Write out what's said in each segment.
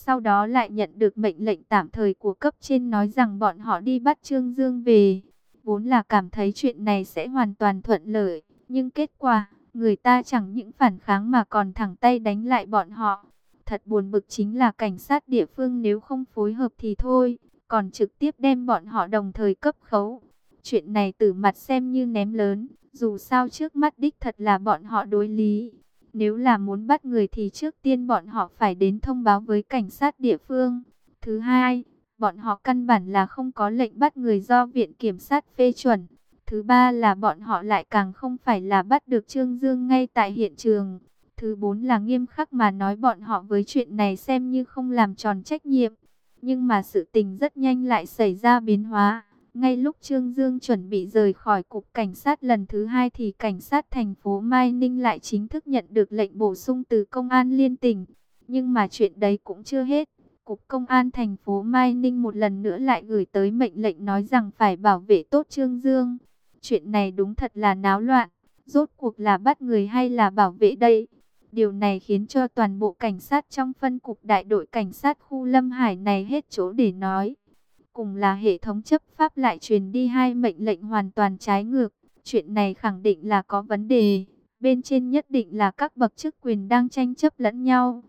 sau đó lại nhận được mệnh lệnh tạm thời của cấp trên nói rằng bọn họ đi bắt Trương Dương về. Vốn là cảm thấy chuyện này sẽ hoàn toàn thuận lợi, nhưng kết quả, người ta chẳng những phản kháng mà còn thẳng tay đánh lại bọn họ. Thật buồn bực chính là cảnh sát địa phương nếu không phối hợp thì thôi, còn trực tiếp đem bọn họ đồng thời cấp khấu. Chuyện này từ mặt xem như ném lớn, dù sao trước mắt đích thật là bọn họ đối lý. Nếu là muốn bắt người thì trước tiên bọn họ phải đến thông báo với cảnh sát địa phương. Thứ hai, bọn họ căn bản là không có lệnh bắt người do Viện Kiểm sát phê chuẩn. Thứ ba là bọn họ lại càng không phải là bắt được Trương Dương ngay tại hiện trường. Thứ bốn là nghiêm khắc mà nói bọn họ với chuyện này xem như không làm tròn trách nhiệm. Nhưng mà sự tình rất nhanh lại xảy ra biến hóa. Ngay lúc Trương Dương chuẩn bị rời khỏi cục cảnh sát lần thứ hai thì cảnh sát thành phố Mai Ninh lại chính thức nhận được lệnh bổ sung từ công an liên tỉnh. Nhưng mà chuyện đấy cũng chưa hết. Cục công an thành phố Mai Ninh một lần nữa lại gửi tới mệnh lệnh nói rằng phải bảo vệ tốt Trương Dương. Chuyện này đúng thật là náo loạn. Rốt cuộc là bắt người hay là bảo vệ đây? Điều này khiến cho toàn bộ cảnh sát trong phân cục đại đội cảnh sát khu Lâm Hải này hết chỗ để nói. Cùng là hệ thống chấp pháp lại truyền đi hai mệnh lệnh hoàn toàn trái ngược. Chuyện này khẳng định là có vấn đề. Bên trên nhất định là các bậc chức quyền đang tranh chấp lẫn nhau.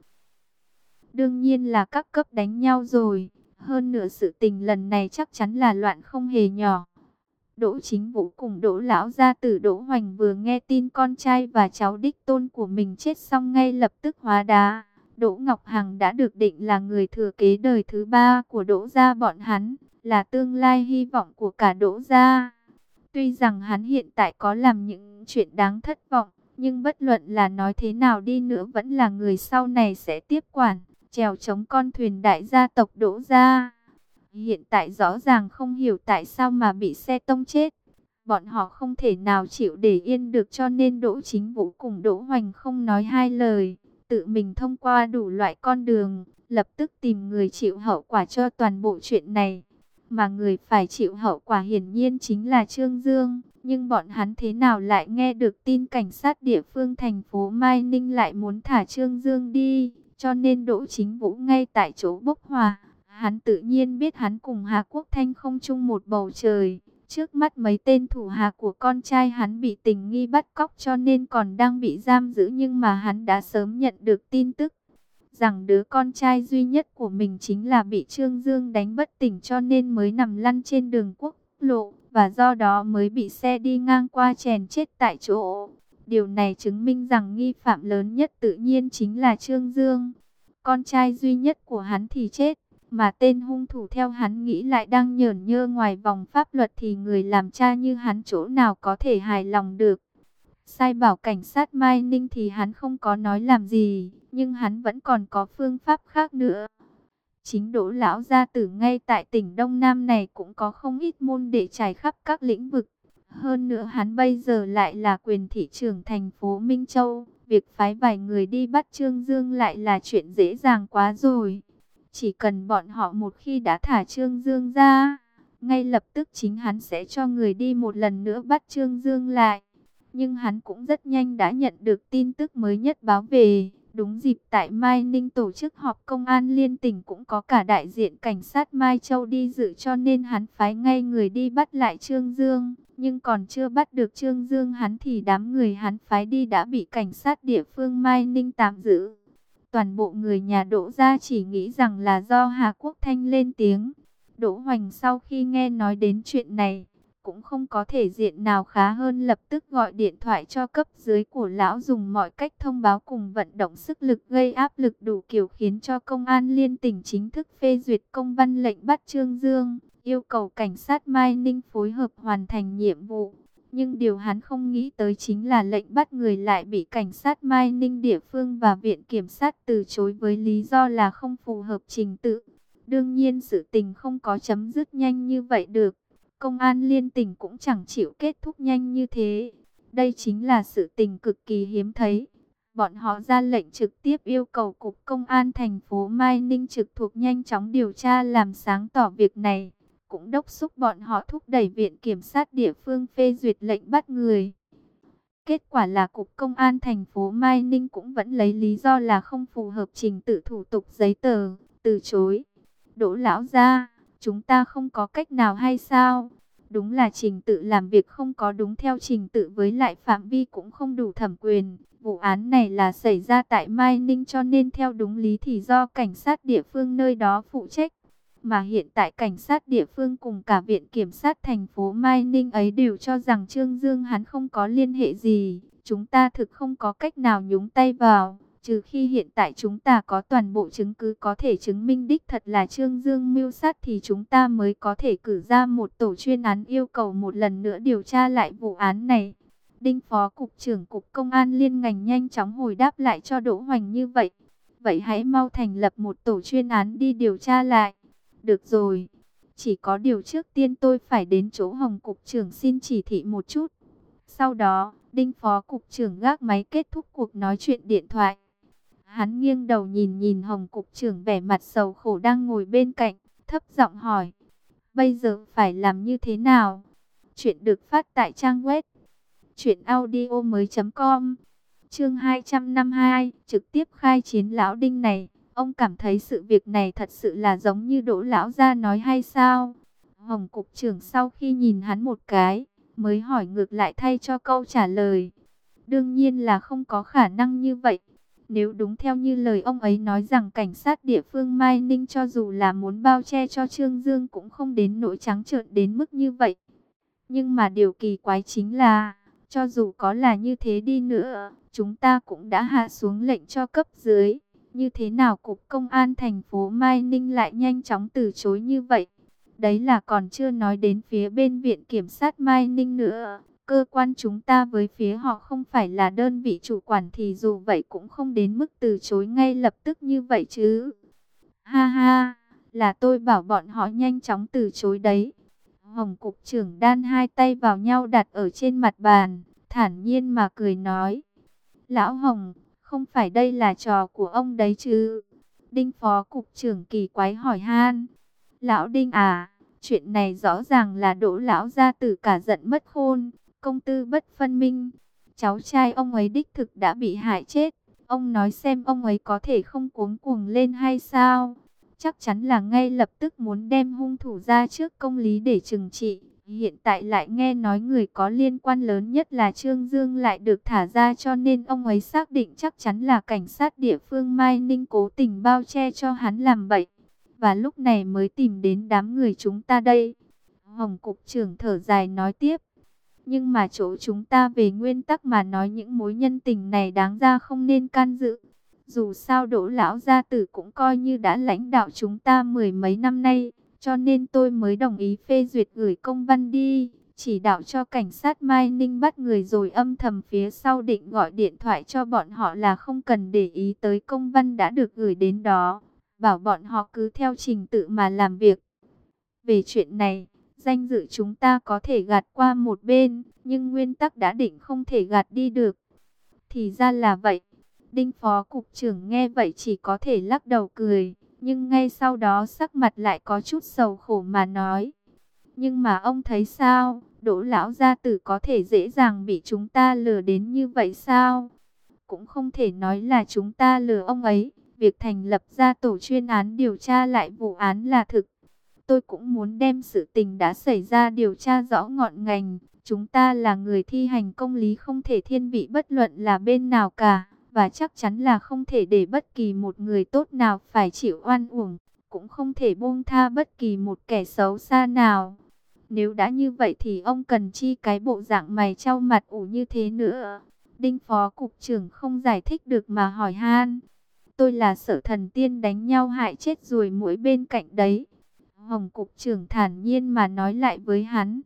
Đương nhiên là các cấp đánh nhau rồi. Hơn nữa sự tình lần này chắc chắn là loạn không hề nhỏ. Đỗ Chính Vũ cùng Đỗ lão gia tử Đỗ Hoành vừa nghe tin con trai và cháu đích tôn của mình chết xong ngay lập tức hóa đá. Đỗ Ngọc Hằng đã được định là người thừa kế đời thứ ba của Đỗ gia bọn hắn, là tương lai hy vọng của cả Đỗ gia. Tuy rằng hắn hiện tại có làm những chuyện đáng thất vọng, nhưng bất luận là nói thế nào đi nữa vẫn là người sau này sẽ tiếp quản, chèo chống con thuyền đại gia tộc Đỗ gia. Hiện tại rõ ràng không hiểu tại sao mà bị xe tông chết. Bọn họ không thể nào chịu để yên được cho nên Đỗ Chính Vũ cùng Đỗ Hoành không nói hai lời. Tự mình thông qua đủ loại con đường, lập tức tìm người chịu hậu quả cho toàn bộ chuyện này. Mà người phải chịu hậu quả hiển nhiên chính là Trương Dương. Nhưng bọn hắn thế nào lại nghe được tin cảnh sát địa phương thành phố Mai Ninh lại muốn thả Trương Dương đi. Cho nên Đỗ Chính Vũ ngay tại chỗ bốc hỏa. Hắn tự nhiên biết hắn cùng Hà Quốc Thanh không chung một bầu trời. Trước mắt mấy tên thủ hạ của con trai hắn bị tình nghi bắt cóc cho nên còn đang bị giam giữ, nhưng mà hắn đã sớm nhận được tin tức rằng đứa con trai duy nhất của mình chính là bị Trương Dương đánh bất tỉnh cho nên mới nằm lăn trên đường quốc lộ và do đó mới bị xe đi ngang qua chèn chết tại chỗ. Điều này chứng minh rằng nghi phạm lớn nhất tự nhiên chính là Trương Dương. Con trai duy nhất của hắn thì chết, mà tên hung thủ theo hắn nghĩ lại đang nhởn nhơ ngoài vòng pháp luật thì người làm cha như hắn chỗ nào có thể hài lòng được. Sai bảo cảnh sát Mai Ninh thì hắn không có nói làm gì, nhưng hắn vẫn còn có phương pháp khác nữa. Chính Đỗ lão gia tử ngay tại tỉnh Đông Nam này cũng có không ít môn để trải khắp các lĩnh vực. Hơn nữa hắn bây giờ lại là quyền thị trưởng thành phố Minh Châu. Việc phái vài người đi bắt Trương Dương lại là chuyện dễ dàng quá rồi. Chỉ cần bọn họ một khi đã thả Trương Dương ra, ngay lập tức chính hắn sẽ cho người đi một lần nữa bắt Trương Dương lại. Nhưng hắn cũng rất nhanh đã nhận được tin tức mới nhất báo về. Đúng dịp tại Mai Ninh tổ chức họp công an liên tỉnh cũng có cả đại diện cảnh sát Mai Châu đi dự cho nên hắn phái ngay người đi bắt lại Trương Dương. Nhưng còn chưa bắt được Trương Dương hắn thì đám người hắn phái đi đã bị cảnh sát địa phương Mai Ninh tạm giữ. Toàn bộ người nhà Đỗ gia chỉ nghĩ rằng là do Hà Quốc Thanh lên tiếng. Đỗ Hoành sau khi nghe nói đến chuyện này, cũng không có thể diện nào khá hơn lập tức gọi điện thoại cho cấp dưới của lão dùng mọi cách thông báo cùng vận động sức lực gây áp lực đủ kiểu khiến cho công an liên tỉnh chính thức phê duyệt công văn lệnh bắt Trương Dương, yêu cầu cảnh sát Mai Ninh phối hợp hoàn thành nhiệm vụ. Nhưng điều hắn không nghĩ tới chính là lệnh bắt người lại bị cảnh sát Mai Ninh địa phương và viện kiểm sát từ chối với lý do là không phù hợp trình tự. Đương nhiên sự tình không có chấm dứt nhanh như vậy được. Công an liên tỉnh cũng chẳng chịu kết thúc nhanh như thế. Đây chính là sự tình cực kỳ hiếm thấy. Bọn họ ra lệnh trực tiếp yêu cầu Cục Công an thành phố Mai Ninh trực thuộc nhanh chóng điều tra làm sáng tỏ việc này. Cũng đốc thúc bọn họ thúc đẩy viện kiểm sát địa phương phê duyệt lệnh bắt người. Kết quả là Cục Công an thành phố Mai Ninh cũng vẫn lấy lý do là không phù hợp trình tự thủ tục giấy tờ, từ chối. Đỗ lão gia, chúng ta không có cách nào hay sao? Đúng là trình tự làm việc không có đúng theo trình tự, với lại phạm vi cũng không đủ thẩm quyền. Vụ án này là xảy ra tại Mai Ninh, cho nên theo đúng lý thì do cảnh sát địa phương nơi đó phụ trách. Mà hiện tại cảnh sát địa phương cùng cả viện kiểm sát thành phố Mai Ninh ấy đều cho rằng Trương Dương hắn không có liên hệ gì. Chúng ta thực không có cách nào nhúng tay vào, trừ khi hiện tại chúng ta có toàn bộ chứng cứ có thể chứng minh đích thật là Trương Dương mưu sát, thì chúng ta mới có thể cử ra một tổ chuyên án yêu cầu một lần nữa điều tra lại vụ án này. Đinh Phó Cục trưởng Cục Công an Liên ngành nhanh chóng hồi đáp lại cho Đỗ Hoành như vậy. Vậy hãy mau thành lập một tổ chuyên án đi điều tra lại. Được rồi, chỉ có điều trước tiên tôi phải đến chỗ Hồng Cục trưởng xin chỉ thị một chút. Sau đó, Đinh Phó Cục trưởng gác máy kết thúc cuộc nói chuyện điện thoại. Hắn nghiêng đầu nhìn nhìn Hồng Cục trưởng vẻ mặt sầu khổ đang ngồi bên cạnh, thấp giọng hỏi. Bây giờ phải làm như thế nào? Chuyện được phát tại trang web truyệnaudiomoi.com. Chương 252, trực tiếp khai chiến lão Đinh này. Ông cảm thấy sự việc này thật sự là giống như Đỗ lão gia nói hay sao? Hồng Cục trưởng sau khi nhìn hắn một cái, mới hỏi ngược lại thay cho câu trả lời. Đương nhiên là không có khả năng như vậy. Nếu đúng theo như lời ông ấy nói rằng cảnh sát địa phương Mai Ninh cho dù là muốn bao che cho Trương Dương cũng không đến nỗi trắng trợn đến mức như vậy. Nhưng mà điều kỳ quái chính là, cho dù có là như thế đi nữa, chúng ta cũng đã hạ xuống lệnh cho cấp dưới. Như thế nào Cục Công an thành phố Mai Ninh lại nhanh chóng từ chối như vậy? Đấy là còn chưa nói đến phía bên Viện Kiểm sát Mai Ninh nữa. Cơ quan chúng ta với phía họ không phải là đơn vị chủ quản thì dù vậy cũng không đến mức từ chối ngay lập tức như vậy chứ. Ha ha, là tôi bảo bọn họ nhanh chóng từ chối đấy. Hồng Cục trưởng đan hai tay vào nhau đặt ở trên mặt bàn, thản nhiên mà cười nói. Lão Hồng, không phải đây là trò của ông đấy chứ? Đinh Phó Cục trưởng kỳ quái hỏi han. Lão Đinh à, chuyện này rõ ràng là Đỗ lão gia tử cả giận mất khôn, công tư bất phân minh. Cháu trai ông ấy đích thực đã bị hại chết. Ông nói xem ông ấy có thể không cuống cuồng lên hay sao? Chắc chắn là ngay lập tức muốn đem hung thủ ra trước công lý để trừng trị. Hiện tại lại nghe nói người có liên quan lớn nhất là Trương Dương lại được thả ra, cho nên ông ấy xác định chắc chắn là cảnh sát địa phương Mai Ninh cố tình bao che cho hắn làm bậy. Và lúc này mới tìm đến đám người chúng ta đây. Hồng Cục trưởng thở dài nói tiếp. Nhưng mà chỗ chúng ta về nguyên tắc mà nói những mối nhân tình này đáng ra không nên can dự. Dù sao Đỗ lão gia tử cũng coi như đã lãnh đạo chúng ta mười mấy năm nay, cho nên tôi mới đồng ý phê duyệt gửi công văn đi, chỉ đạo cho cảnh sát Mai Ninh bắt người, rồi âm thầm phía sau định gọi điện thoại cho bọn họ là không cần để ý tới công văn đã được gửi đến đó, bảo bọn họ cứ theo trình tự mà làm việc. Về chuyện này, danh dự chúng ta có thể gạt qua một bên, nhưng nguyên tắc đã định không thể gạt đi được. Thì ra là vậy. Đinh Phó Cục trưởng nghe vậy chỉ có thể lắc đầu cười, nhưng ngay sau đó sắc mặt lại có chút sầu khổ mà nói. Nhưng mà ông thấy sao, Đỗ lão gia tử có thể dễ dàng bị chúng ta lừa đến như vậy sao? Cũng không thể nói là chúng ta lừa ông ấy, việc thành lập ra tổ chuyên án điều tra lại vụ án là thực. Tôi cũng muốn đem sự tình đã xảy ra điều tra rõ ngọn ngành. Chúng ta là người thi hành công lý, không thể thiên vị bất luận là bên nào cả. Và chắc chắn là không thể để bất kỳ một người tốt nào phải chịu oan uổng. Cũng không thể buông tha bất kỳ một kẻ xấu xa nào. Nếu đã như vậy thì ông cần chi cái bộ dạng mày trao mặt ủ như thế nữa? Đinh Phó Cục trưởng không giải thích được mà hỏi han. Tôi là sợ thần tiên đánh nhau hại chết ruồi muỗi bên cạnh đấy. Hồng Cục trưởng thản nhiên mà nói lại với hắn.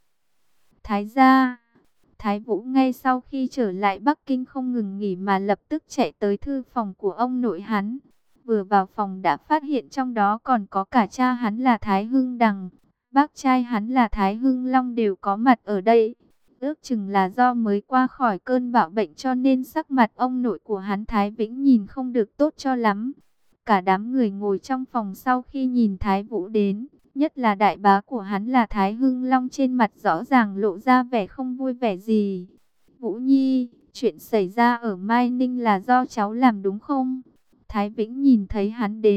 Thái gia, Thái Vũ ngay sau khi trở lại Bắc Kinh không ngừng nghỉ mà lập tức chạy tới thư phòng của ông nội hắn. Vừa vào phòng đã phát hiện trong đó còn có cả cha hắn là Thái Hưng Đằng, bác trai hắn là Thái Hưng Long đều có mặt ở đây. Ước chừng là do mới qua khỏi cơn bạo bệnh cho nên sắc mặt ông nội của hắn Thái Vĩnh nhìn không được tốt cho lắm. Cả đám người ngồi trong phòng sau khi nhìn Thái Vũ đến, nhất là đại bá của hắn là Thái Hưng Long, trên mặt rõ ràng lộ ra vẻ không vui vẻ gì. Vũ Nhi, chuyện xảy ra ở Mai Ninh là do cháu làm đúng không? Thái Vĩnh nhìn thấy hắn đến,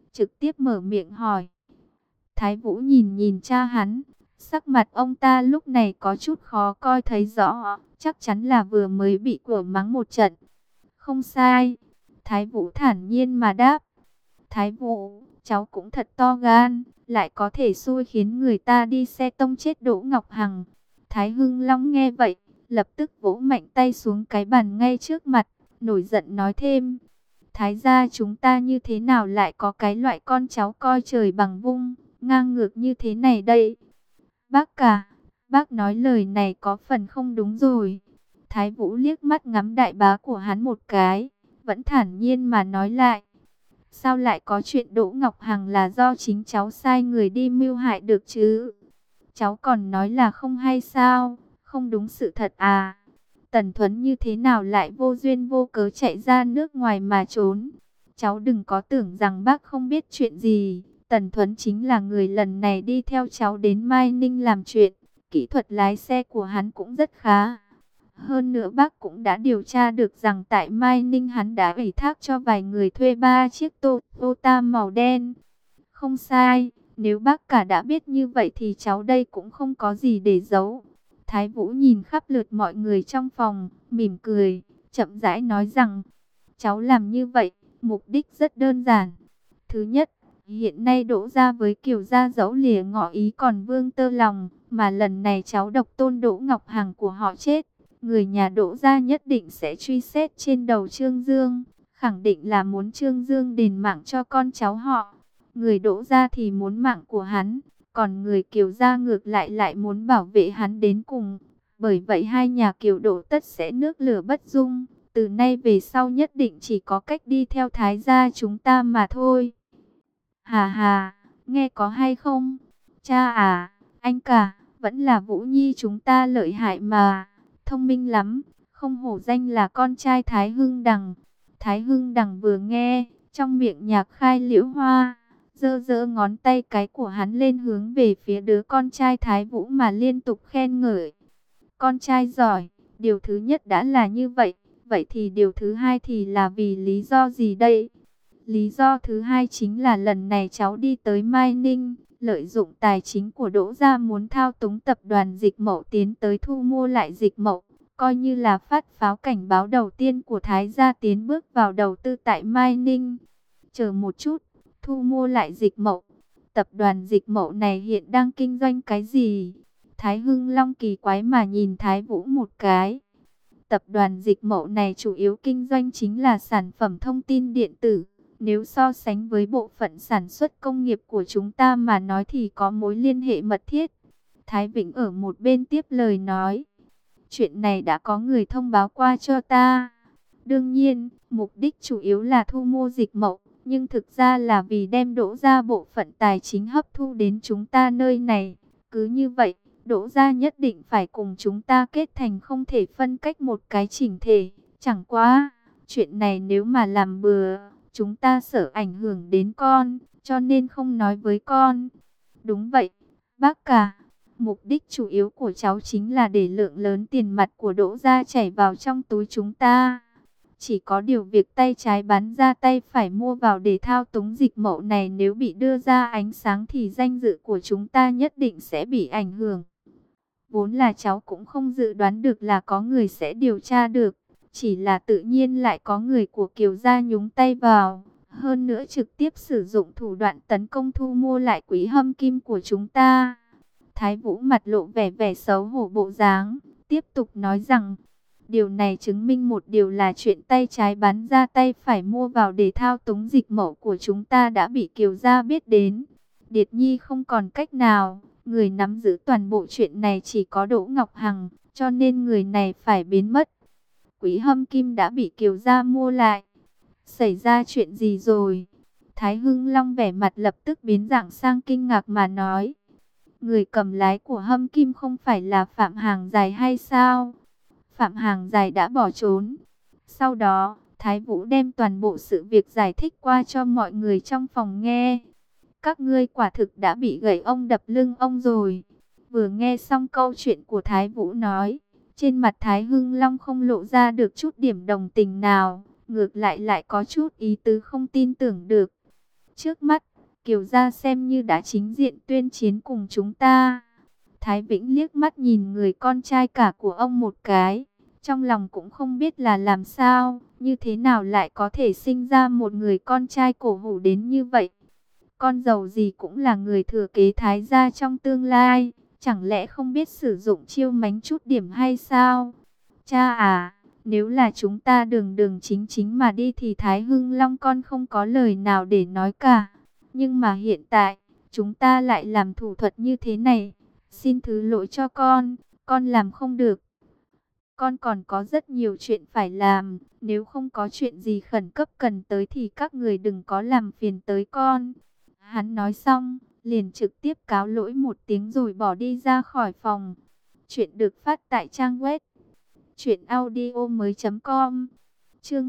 trực tiếp mở miệng hỏi. Thái Vũ nhìn nhìn cha hắn, sắc mặt ông ta lúc này có chút khó coi thấy rõ, chắc chắn là vừa mới bị của mắng một trận. Không sai, Thái Vũ thản nhiên mà đáp. Thái Vũ, cháu cũng thật to gan, lại có thể xui khiến người ta đi xe tông chết Đỗ Ngọc Hằng. Thái Hưng Long nghe vậy, lập tức vỗ mạnh tay xuống cái bàn ngay trước mặt, nổi giận nói thêm. Thái gia chúng ta như thế nào lại có cái loại con cháu coi trời bằng vung, ngang ngược như thế này đây? Bác cả, bác nói lời này có phần không đúng rồi. Thái Vũ liếc mắt ngắm đại bá của hắn một cái, vẫn thản nhiên mà nói lại. Sao lại có chuyện Đỗ Ngọc Hằng là do chính cháu sai người đi mưu hại được chứ? Cháu còn nói là không hay sao? Không đúng sự thật à? Tần Thuấn như thế nào lại vô duyên vô cớ chạy ra nước ngoài mà trốn? Cháu đừng có tưởng rằng bác không biết chuyện gì. Tần Thuấn chính là người lần này đi theo cháu đến Mai Ninh làm chuyện. Kỹ thuật lái xe của hắn cũng rất khá. Hơn nữa bác cũng đã điều tra được rằng tại Mai Ninh hắn đã ủy thác cho vài người thuê 3 chiếc Toyota màu đen. Không sai, nếu bác cả đã biết như vậy thì cháu đây cũng không có gì để giấu. Thái Vũ nhìn khắp lượt mọi người trong phòng, mỉm cười, chậm rãi nói rằng, cháu làm như vậy, mục đích rất đơn giản. Thứ nhất, hiện nay Đỗ gia với Kiều gia dẫu lìa ngỏ ý còn vương tơ lòng, mà lần này cháu độc tôn Đỗ Ngọc Hằng của họ chết. Người nhà Đỗ gia nhất định sẽ truy xét trên đầu Trương Dương, khẳng định là muốn Trương Dương đền mạng cho con cháu họ. Người Đỗ gia thì muốn mạng của hắn, còn người Kiều gia ngược lại lại muốn bảo vệ hắn đến cùng. Bởi vậy hai nhà Kiều Đỗ tất sẽ nước lửa bất dung, từ nay về sau nhất định chỉ có cách đi theo Thái gia chúng ta mà thôi. Hà hà, nghe có hay không? Cha à, anh cả, vẫn là Vũ Nhi chúng ta lợi hại mà. Thông minh lắm, không hổ danh là con trai Thái Hưng Đằng. Thái Hưng Đằng vừa nghe, trong miệng nhạc khai liễu hoa, giơ giơ ngón tay cái của hắn lên hướng về phía đứa con trai Thái Vũ mà liên tục khen ngợi. Con trai giỏi, điều thứ nhất đã là như vậy, vậy thì điều thứ hai thì là vì lý do gì đây? Lý do thứ hai chính là lần này cháu đi tới Mai Ninh, lợi dụng tài chính của Đỗ gia muốn thao túng tập đoàn Dịch Mậu tiến tới thu mua lại Dịch Mậu, coi như là phát pháo cảnh báo đầu tiên của Thái gia tiến bước vào đầu tư tại Mai Ninh. Chờ một chút, thu mua lại Dịch Mậu, tập đoàn Dịch Mậu này hiện đang kinh doanh cái gì? Thái Hưng Long kỳ quái mà nhìn Thái Vũ một cái. Tập đoàn Dịch Mậu này chủ yếu kinh doanh chính là sản phẩm thông tin điện tử. Nếu so sánh với bộ phận sản xuất công nghiệp của chúng ta mà nói thì có mối liên hệ mật thiết. Thái Vĩnh ở một bên tiếp lời nói. Chuyện này đã có người thông báo qua cho ta. Đương nhiên, mục đích chủ yếu là thu mua Dịch Mậu. Nhưng thực ra là vì đem Đỗ gia bộ phận tài chính hấp thu đến chúng ta nơi này. Cứ như vậy, Đỗ gia nhất định phải cùng chúng ta kết thành không thể phân cách một cái chỉnh thể. Chẳng quá, chuyện này nếu mà làm bừa, chúng ta sợ ảnh hưởng đến con, cho nên không nói với con. Đúng vậy, bác cả. Mục đích chủ yếu của cháu chính là để lượng lớn tiền mặt của Đỗ gia chảy vào trong túi chúng ta. Chỉ có điều việc tay trái bán ra tay phải mua vào để thao túng Dịch Mậu này nếu bị đưa ra ánh sáng thì danh dự của chúng ta nhất định sẽ bị ảnh hưởng. Vốn là cháu cũng không dự đoán được là có người sẽ điều tra được. Chỉ là tự nhiên lại có người của Kiều gia nhúng tay vào. Hơn nữa trực tiếp sử dụng thủ đoạn tấn công thu mua lại quỹ Hâm Kim của chúng ta. Thái Vũ mặt lộ vẻ vẻ xấu hổ bộ dáng, tiếp tục nói rằng, điều này chứng minh một điều là chuyện tay trái bán ra tay phải mua vào để thao túng Dịch Mậu của chúng ta đã bị Kiều gia biết đến. Điệt Nhi không còn cách nào, người nắm giữ toàn bộ chuyện này chỉ có Đỗ Ngọc Hằng, cho nên người này phải biến mất. Quỹ Hâm Kim đã bị Kiều gia mua lại. Xảy ra chuyện gì rồi? Thái Hưng Long vẻ mặt lập tức biến dạng sang kinh ngạc mà nói. Người cầm lái của Hâm Kim không phải là Phạm Hàng Dài hay sao? Phạm Hàng Dài đã bỏ trốn. Sau đó, Thái Vũ đem toàn bộ sự việc giải thích qua cho mọi người trong phòng nghe. Các ngươi quả thực đã bị gậy ông đập lưng ông rồi. Vừa nghe xong câu chuyện của Thái Vũ nói, trên mặt Thái Hưng Long không lộ ra được chút điểm đồng tình nào, ngược lại lại có chút ý tứ không tin tưởng được. trước mắt, Kiều gia xem như đã chính diện tuyên chiến cùng chúng ta. Thái Vĩnh liếc mắt nhìn người con trai cả của ông một cái, trong lòng cũng không biết là làm sao, như thế nào lại có thể sinh ra một người con trai cổ hủ đến như vậy. Con dầu gì cũng là người thừa kế Thái gia trong tương lai, chẳng lẽ không biết sử dụng chiêu mánh chút điểm hay sao? Cha à, nếu là chúng ta đường đường chính chính mà đi thì Thái Hưng Long con không có lời nào để nói cả. Nhưng mà hiện tại, chúng ta lại làm thủ thuật như thế này. Xin thứ lỗi cho con làm không được. Con còn có rất nhiều chuyện phải làm, nếu không có chuyện gì khẩn cấp cần tới thì các người đừng có làm phiền tới con. Hắn nói xong, liền trực tiếp cáo lỗi một tiếng rồi bỏ đi ra khỏi phòng. Chuyện được phát tại trang web truyệnaudiomoi.com. Chương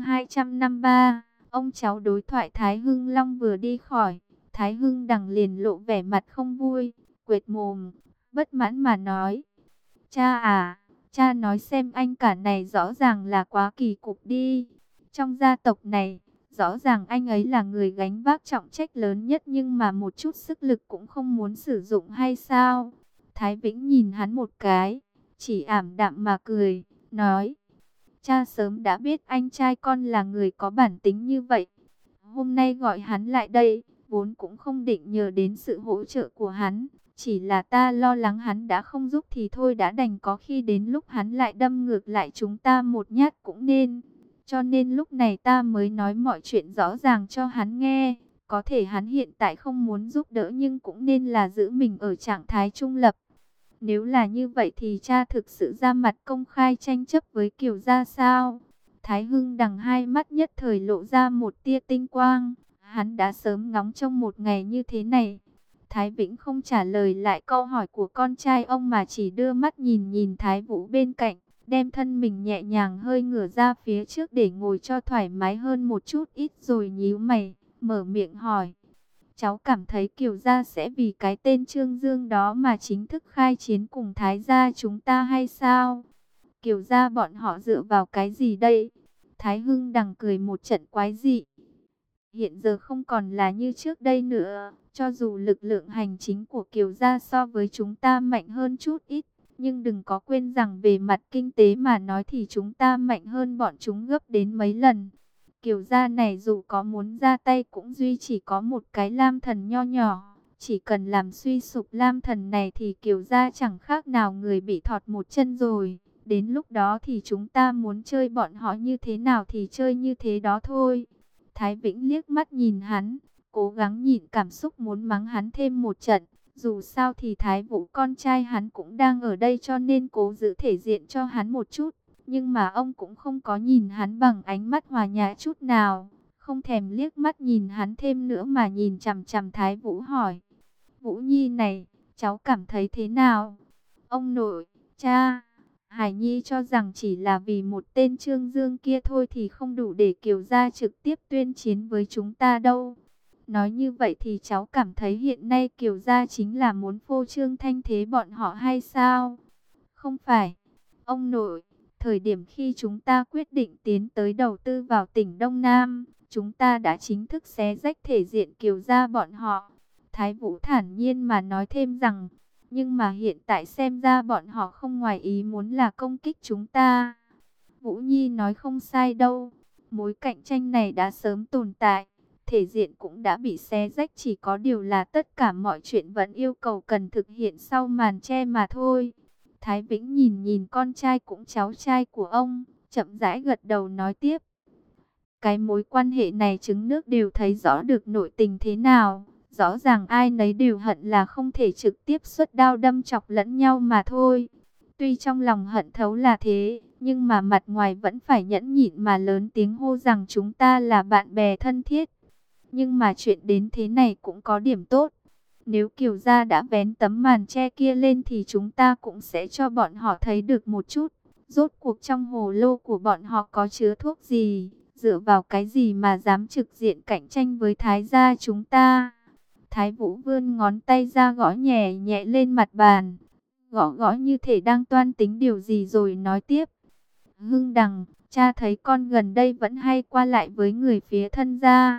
253, ông cháu đối thoại. Thái Hưng Long vừa đi khỏi, Thái Hưng Đằng liền lộ vẻ mặt không vui, quệt mồm, bất mãn mà nói: "Cha à, cha nói xem, anh cả này rõ ràng là quá kỳ cục đi. Trong gia tộc này, rõ ràng anh ấy là người gánh vác trọng trách lớn nhất nhưng mà một chút sức lực cũng không muốn sử dụng hay sao?" Thái Vĩnh nhìn hắn một cái, chỉ ảm đạm mà cười, nói: "Cha sớm đã biết anh trai con là người có bản tính như vậy. Hôm nay gọi hắn lại đây, vốn cũng không định nhờ đến sự hỗ trợ của hắn. Chỉ là ta lo lắng hắn đã không giúp thì thôi đã đành, có khi đến lúc hắn lại đâm ngược lại chúng ta một nhát cũng nên. Cho nên lúc này ta mới nói mọi chuyện rõ ràng cho hắn nghe. Có thể hắn hiện tại không muốn giúp đỡ nhưng cũng nên là giữ mình ở trạng thái trung lập. Nếu là như vậy thì cha thực sự ra mặt công khai tranh chấp với Kiều gia sao?" Thái Hưng Đằng hai mắt nhất thời lộ ra một tia tinh quang. Hắn đã sớm ngóng trông một ngày như thế này. Thái Vĩnh không trả lời lại câu hỏi của con trai ông mà chỉ đưa mắt nhìn nhìn Thái Vũ bên cạnh, đem thân mình nhẹ nhàng hơi ngửa ra phía trước để ngồi cho thoải mái hơn một chút ít, rồi nhíu mày, mở miệng hỏi: "Cháu cảm thấy Kiều gia sẽ vì cái tên Trương Dương đó mà chính thức khai chiến cùng Thái gia chúng ta hay sao? Kiều gia bọn họ dựa vào cái gì đây?" Thái Hưng Đằng cười một trận quái dị. Hiện giờ không còn là như trước đây nữa, cho dù lực lượng hành chính của Kiều gia so với chúng ta mạnh hơn chút ít, nhưng đừng có quên rằng về mặt kinh tế mà nói thì chúng ta mạnh hơn bọn chúng gấp đến mấy lần. Kiều gia này dù có muốn ra tay cũng duy chỉ có một cái Lam Thần nho nhỏ, chỉ cần làm suy sụp Lam Thần này thì Kiều gia chẳng khác nào người bị thọt một chân rồi. Đến lúc đó thì chúng ta muốn chơi bọn họ như thế nào thì chơi như thế đó thôi. Thái Vĩnh liếc mắt nhìn hắn, cố gắng nhịn cảm xúc muốn mắng hắn thêm một trận. Dù sao thì Thái Vũ con trai hắn cũng đang ở đây cho nên cố giữ thể diện cho hắn một chút. Nhưng mà ông cũng không có nhìn hắn bằng ánh mắt hòa nhã chút nào, không thèm liếc mắt nhìn hắn thêm nữa mà nhìn chằm chằm Thái Vũ hỏi: "Vũ Nhi này, cháu cảm thấy thế nào?" "Ông nội, cha, Hải Nhi cho rằng chỉ là vì một tên Trương Dương kia thôi thì không đủ để Kiều gia trực tiếp tuyên chiến với chúng ta đâu. Nói như vậy thì cháu cảm thấy hiện nay Kiều gia chính là muốn phô trương thanh thế bọn họ hay sao?" "Không phải, ông nội. Thời điểm khi chúng ta quyết định tiến tới đầu tư vào tỉnh Đông Nam, chúng ta đã chính thức xé rách thể diện Kiều gia bọn họ." Thái Vũ thản nhiên mà nói thêm rằng: "Nhưng mà hiện tại xem ra bọn họ không ngoài ý muốn là công kích chúng ta." Vũ Nhi nói không sai đâu. Mối cạnh tranh này đã sớm tồn tại. Thể diện cũng đã bị xé rách, chỉ có điều là tất cả mọi chuyện vẫn yêu cầu cần thực hiện sau màn che mà thôi. Thái Vĩnh nhìn nhìn con trai cũng cháu trai của ông, chậm rãi gật đầu nói tiếp: "Cái mối quan hệ này trứng nước đều thấy rõ được nội tình thế nào. Rõ ràng ai nấy đều hận là không thể trực tiếp xuất đao đâm chọc lẫn nhau mà thôi. Tuy trong lòng hận thấu là thế, nhưng mà mặt ngoài vẫn phải nhẫn nhịn mà lớn tiếng hô rằng chúng ta là bạn bè thân thiết. Nhưng mà chuyện đến thế này cũng có điểm tốt. Nếu Kiều gia đã vén tấm màn che kia lên thì chúng ta cũng sẽ cho bọn họ thấy được một chút. Rốt cuộc trong hồ lô của bọn họ có chứa thuốc gì, dựa vào cái gì mà dám trực diện cạnh tranh với Thái gia chúng ta." Thái Vũ vươn ngón tay ra gõ nhẹ nhẹ lên mặt bàn, gõ gõ như thể đang toan tính điều gì rồi nói tiếp: "Hưng Đằng, cha thấy con gần đây vẫn hay qua lại với người phía thân gia.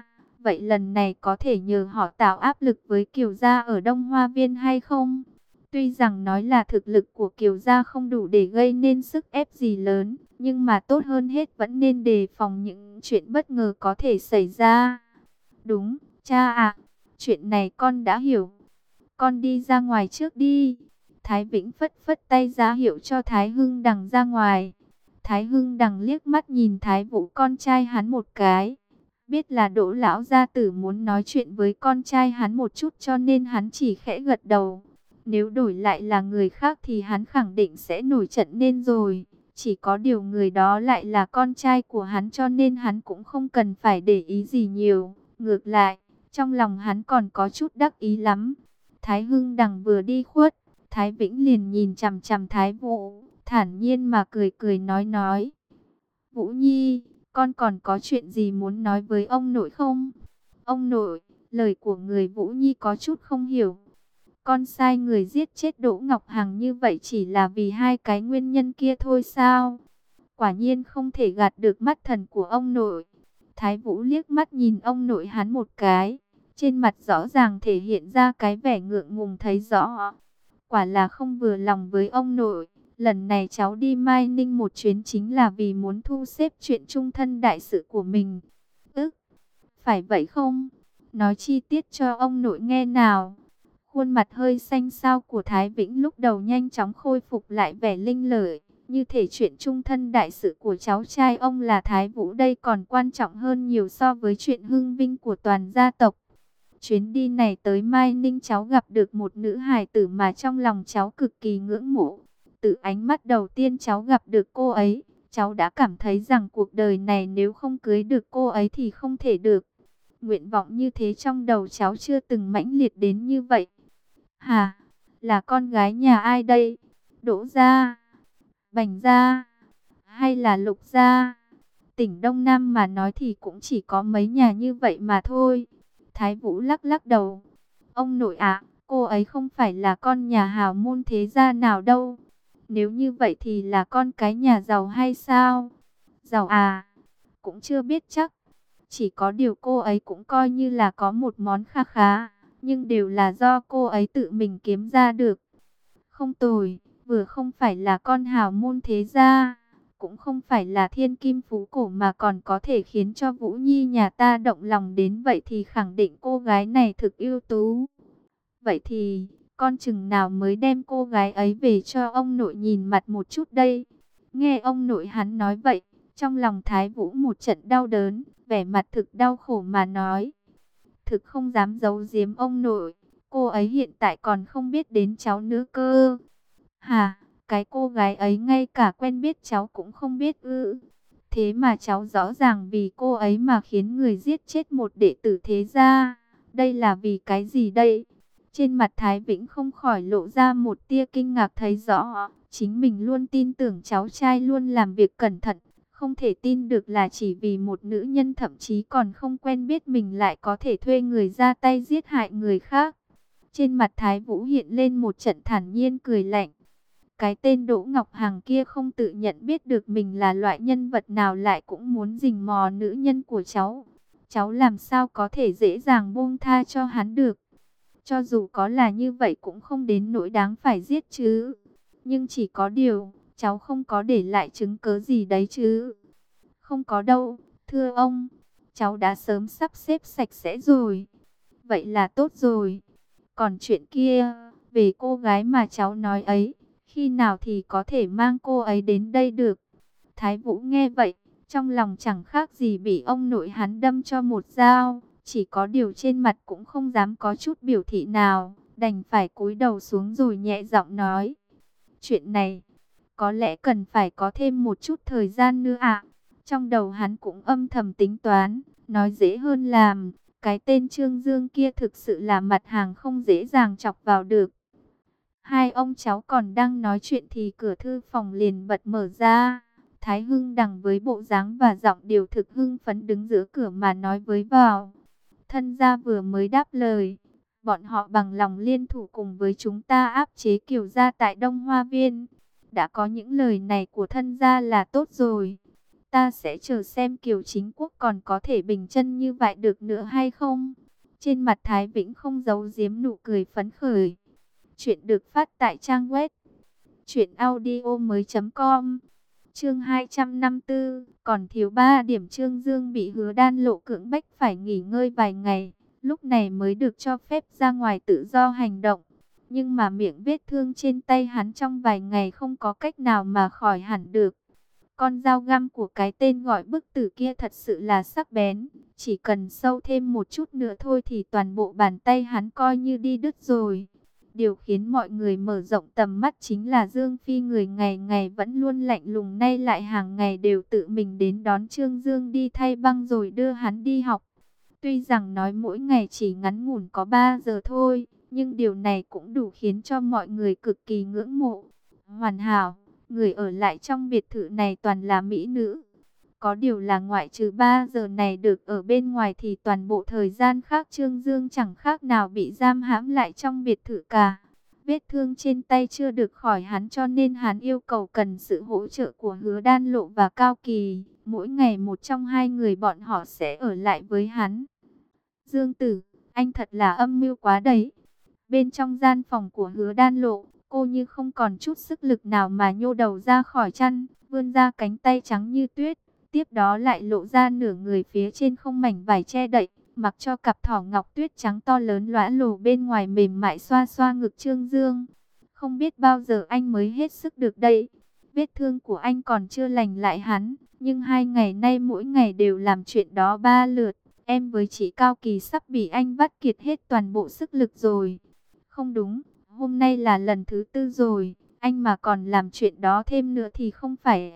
Vậy lần này có thể nhờ họ tạo áp lực với Kiều gia ở Đông Hoa Viên hay không? Tuy rằng nói là thực lực của Kiều gia không đủ để gây nên sức ép gì lớn, nhưng mà tốt hơn hết vẫn nên đề phòng những chuyện bất ngờ có thể xảy ra. Đúng, cha ạ, chuyện này con đã hiểu. Con đi ra ngoài trước đi. Thái Vĩnh phất phất tay ra hiệu cho Thái Hưng Đằng ra ngoài. Thái Hưng Đằng liếc mắt nhìn Thái Vũ con trai hắn một cái. Biết là Đỗ lão gia tử muốn nói chuyện với con trai hắn một chút cho nên hắn chỉ khẽ gật đầu. Nếu đổi lại là người khác thì hắn khẳng định sẽ nổi trận nên rồi. Chỉ có điều người đó lại là con trai của hắn cho nên hắn cũng không cần phải để ý gì nhiều. Ngược lại, trong lòng hắn còn có chút đắc ý lắm. Thái Hưng Đằng vừa đi khuất, Thái Vĩnh liền nhìn chằm chằm Thái Vũ, thản nhiên mà cười cười nói. Vũ Nhi, con còn có chuyện gì muốn nói với ông nội không? Ông nội, lời của người Vũ Nhi có chút không hiểu. Con sai người giết chết Đỗ Ngọc Hằng như vậy chỉ là vì hai cái nguyên nhân kia thôi sao? Quả nhiên không thể gạt được mắt thần của ông nội. Thái Vũ liếc mắt nhìn ông nội hắn một cái. Trên mặt rõ ràng thể hiện ra cái vẻ ngượng ngùng thấy rõ. Quả là không vừa lòng với ông nội. Lần này cháu đi Mai Ninh một chuyến chính là vì muốn thu xếp chuyện chung thân đại sự của mình. Phải vậy không? Nói chi tiết cho ông nội nghe nào. Khuôn mặt hơi xanh xao của Thái Vĩnh lúc đầu nhanh chóng khôi phục lại vẻ linh lợi. Như thể chuyện chung thân đại sự của cháu trai ông là Thái Vũ đây còn quan trọng hơn nhiều so với chuyện hưng vinh của toàn gia tộc. Chuyến đi này tới Mai Ninh cháu gặp được một nữ hài tử mà trong lòng cháu cực kỳ ngưỡng mộ. Từ ánh mắt đầu tiên cháu gặp được cô ấy, cháu đã cảm thấy rằng cuộc đời này nếu không cưới được cô ấy thì không thể được. Nguyện vọng như thế trong đầu cháu chưa từng mãnh liệt đến như vậy. Hà, là con gái nhà ai đây? Đỗ gia, Bành gia, hay là Lục gia? Tỉnh Đông Nam mà nói thì cũng chỉ có mấy nhà như vậy mà thôi. Thái Vũ lắc lắc đầu. Ông nội ạ, cô ấy không phải là con nhà hào môn thế gia nào đâu. Nếu như vậy thì là con cái nhà giàu hay sao? Giàu à? Cũng chưa biết chắc. Chỉ có điều cô ấy cũng coi như là có một món kha khá. Nhưng đều là do cô ấy tự mình kiếm ra được. Không tồi, vừa không phải là con hào môn thế gia, cũng không phải là thiên kim phú cổ mà còn có thể khiến cho Vũ Nhi nhà ta động lòng đến vậy thì khẳng định cô gái này thực ưu tú. Vậy thì, con chừng nào mới đem cô gái ấy về cho ông nội nhìn mặt một chút đây? Nghe ông nội hắn nói vậy, trong lòng Thái Vũ một trận đau đớn, vẻ mặt thực đau khổ mà nói. Thực không dám giấu giếm ông nội, cô ấy hiện tại còn không biết đến cháu nữa cơ. Hà, cái cô gái ấy ngay cả quen biết cháu cũng không biết ư? Thế mà cháu rõ ràng vì cô ấy mà khiến người giết chết một đệ tử thế gia. Đây là vì cái gì đây? Trên mặt Thái Vĩnh không khỏi lộ ra một tia kinh ngạc thấy rõ. Chính mình luôn tin tưởng cháu trai luôn làm việc cẩn thận. Không thể tin được là chỉ vì một nữ nhân thậm chí còn không quen biết mình lại có thể thuê người ra tay giết hại người khác. Trên mặt Thái Vũ hiện lên một trận thản nhiên cười lạnh. Cái tên Đỗ Ngọc Hằng kia không tự nhận biết được mình là loại nhân vật nào lại cũng muốn rình mò nữ nhân của cháu. Cháu làm sao có thể dễ dàng buông tha cho hắn được. Cho dù có là như vậy cũng không đến nỗi đáng phải giết chứ. Nhưng chỉ có điều, cháu không có để lại chứng cớ gì đấy chứ. Không có đâu, thưa ông, cháu đã sớm sắp xếp sạch sẽ rồi. Vậy là tốt rồi. Còn chuyện kia, về cô gái mà cháu nói ấy, khi nào thì có thể mang cô ấy đến đây được? Thái Vũ nghe vậy, trong lòng chẳng khác gì bị ông nội hắn đâm cho một dao. Chỉ có điều trên mặt cũng không dám có chút biểu thị nào, đành phải cúi đầu xuống rồi nhẹ giọng nói. Chuyện này, có lẽ cần phải có thêm một chút thời gian nữa ạ. Trong đầu hắn cũng âm thầm tính toán, nói dễ hơn làm. Cái tên Trương Dương kia thực sự là mặt hàng không dễ dàng chọc vào được. Hai ông cháu còn đang nói chuyện thì cửa thư phòng liền bật mở ra. Thái Hưng Đằng với bộ dáng và giọng điệu thực hưng phấn đứng giữa cửa mà nói với vào. Thân gia vừa mới đáp lời. Bọn họ bằng lòng liên thủ cùng với chúng ta áp chế Kiều gia tại Đông Hoa Viên. Đã có những lời này của thân gia là tốt rồi. Ta sẽ chờ xem Kiều Chính Quốc còn có thể bình chân như vậy được nữa hay không. Trên mặt Thái Vĩnh không giấu giếm nụ cười phấn khởi. Chuyện được phát tại trang web truyệnaudiomoi.com. Chương 254, còn thiếu 3 điểm. Trương Dương bị Hứa Đan Lộ cưỡng bách phải nghỉ ngơi vài ngày, lúc này mới được cho phép ra ngoài tự do hành động. Nhưng mà miệng vết thương trên tay hắn trong vài ngày không có cách nào mà khỏi hẳn được. Con dao găm của cái tên gọi bức tử kia thật sự là sắc bén, chỉ cần sâu thêm một chút nữa thôi thì toàn bộ bàn tay hắn coi như đi đứt rồi. Điều khiến mọi người mở rộng tầm mắt chính là Dương Phi, người ngày ngày vẫn luôn lạnh lùng, nay lại hàng ngày đều tự mình đến đón Trương Dương đi thay băng rồi đưa hắn đi học. Tuy rằng nói mỗi ngày chỉ ngắn ngủn có 3 giờ thôi, nhưng điều này cũng đủ khiến cho mọi người cực kỳ ngưỡng mộ. Hoàn hảo, người ở lại trong biệt thự này toàn là mỹ nữ. Có điều là ngoại trừ 3 giờ này được ở bên ngoài thì toàn bộ thời gian khác Trương Dương chẳng khác nào bị giam hãm lại trong biệt thự cả. Vết thương trên tay chưa được khỏi hắn, cho nên hắn yêu cầu cần sự hỗ trợ của Hứa Đan Lộ và Cao Kỳ. Mỗi ngày một trong hai người bọn họ sẽ ở lại với hắn. Dương Tử, anh thật là âm mưu quá đấy. Bên trong gian phòng của Hứa Đan Lộ, cô như không còn chút sức lực nào mà nhô đầu ra khỏi chăn, vươn ra cánh tay trắng như tuyết. Tiếp đó lại lộ ra nửa người phía trên không mảnh vải che đậy, mặc cho cặp thỏ ngọc tuyết trắng to lớn lóa lồ bên ngoài mềm mại xoa xoa ngực Trương Dương. Không biết bao giờ anh mới hết sức được đây. Vết thương của anh còn chưa lành lại hắn, nhưng 2 ngày nay mỗi ngày đều làm chuyện đó 3 lượt. Em với chị Cao Kỳ sắp bị anh vắt kiệt hết toàn bộ sức lực rồi. Không đúng, hôm nay là lần thứ 4 rồi, anh mà còn làm chuyện đó thêm nữa thì không phải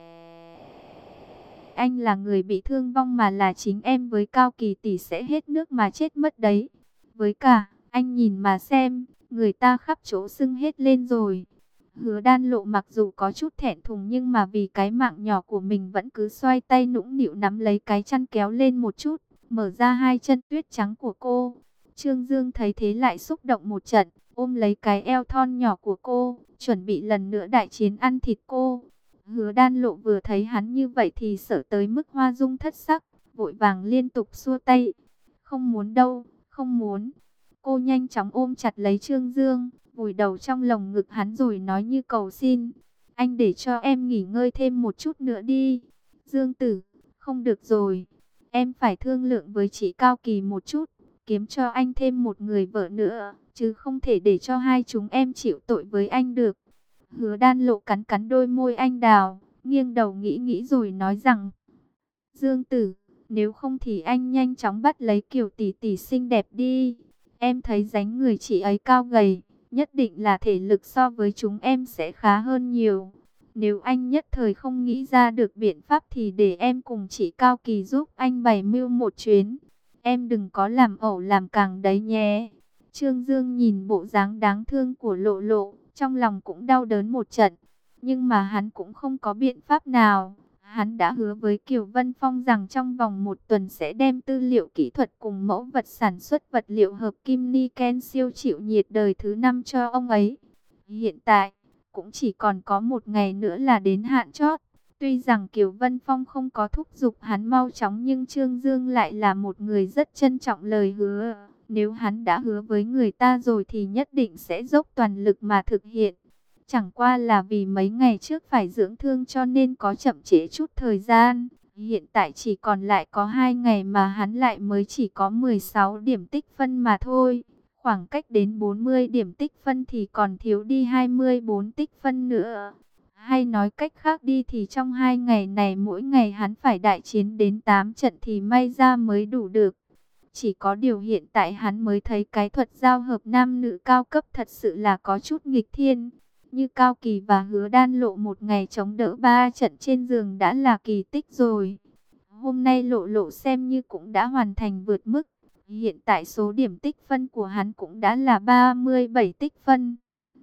anh là người bị thương vong mà là chính em với Cao Kỳ tỷ sẽ hết nước mà chết mất đấy. Với cả, anh nhìn mà xem, người ta khắp chỗ sưng hết lên rồi. Hứa Đan Lộ mặc dù có chút thẹn thùng nhưng mà vì cái mạng nhỏ của mình vẫn cứ xoay tay nũng nịu nắm lấy cái chăn kéo lên một chút, mở ra hai chân tuyết trắng của cô. Trương Dương thấy thế lại xúc động một trận, ôm lấy cái eo thon nhỏ của cô, chuẩn bị lần nữa đại chiến ăn thịt cô. Hứa Đan Lộ vừa thấy hắn như vậy thì sợ tới mức hoa dung thất sắc, vội vàng liên tục xua tay. Không muốn đâu, không muốn. Cô nhanh chóng ôm chặt lấy Trương Dương, vùi đầu trong lồng ngực hắn rồi nói như cầu xin. Anh để cho em nghỉ ngơi thêm một chút nữa đi. Dương Tử, không được rồi. Em phải thương lượng với chị Cao Kỳ một chút, kiếm cho anh thêm một người vợ nữa, chứ không thể để cho hai chúng em chịu tội với anh được. Hứa Đan Lộ cắn cắn đôi môi anh đào, nghiêng đầu nghĩ nghĩ rồi nói rằng: Dương Tử, nếu không thì anh nhanh chóng bắt lấy Kiều tỷ tỷ xinh đẹp đi. Em thấy dáng người chị ấy cao gầy, nhất định là thể lực so với chúng em sẽ khá hơn nhiều. Nếu anh nhất thời không nghĩ ra được biện pháp thì để em cùng chị Cao Kỳ giúp anh bày mưu một chuyến. Em đừng có làm ẩu làm càng đấy nhé. Trương Dương nhìn bộ dáng đáng thương của Lộ Lộ, trong lòng cũng đau đớn một trận. Nhưng mà hắn cũng không có biện pháp nào. Hắn đã hứa với Kiều Vân Phong rằng trong vòng 1 tuần sẽ đem tư liệu kỹ thuật cùng mẫu vật sản xuất vật liệu hợp kim Niken siêu chịu nhiệt đời thứ 5 cho ông ấy. Hiện tại, cũng chỉ còn có 1 ngày nữa là đến hạn chót. Tuy rằng Kiều Vân Phong không có thúc giục hắn mau chóng, nhưng Trương Dương lại là một người rất trân trọng lời hứa. Nếu hắn đã hứa với người ta rồi thì nhất định sẽ dốc toàn lực mà thực hiện. Chẳng qua là vì mấy ngày trước phải dưỡng thương cho nên có chậm trễ chút thời gian. Hiện tại chỉ còn lại có 2 ngày mà hắn lại mới chỉ có 16 điểm tích phân mà thôi. Khoảng cách đến 40 điểm tích phân thì còn thiếu đi 24 tích phân nữa. Hay nói cách khác đi thì trong 2 ngày này mỗi ngày hắn phải đại chiến đến 8 trận thì may ra mới đủ được. Chỉ có điều hiện tại hắn mới thấy cái thuật giao hợp nam nữ cao cấp thật sự là có chút nghịch thiên. Như Cao Kỳ và Hứa Đan Lộ một ngày chống đỡ 3 trận trên giường đã là kỳ tích rồi. Hôm nay Lộ Lộ xem như cũng đã hoàn thành vượt mức. Hiện tại số điểm tích phân của hắn cũng đã là 37 tích phân.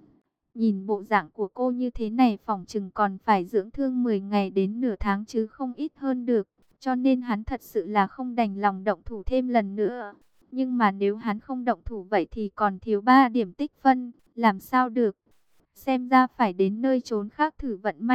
Nhìn bộ dạng của cô như thế này phỏng chừng còn phải dưỡng thương 10 ngày đến nửa tháng chứ không ít hơn được. Cho nên hắn thật sự là không đành lòng động thủ thêm lần nữa. Nhưng mà nếu hắn không động thủ vậy thì còn thiếu 3 điểm tích phân, làm sao được. Xem ra phải đến nơi trốn khác thử vận may.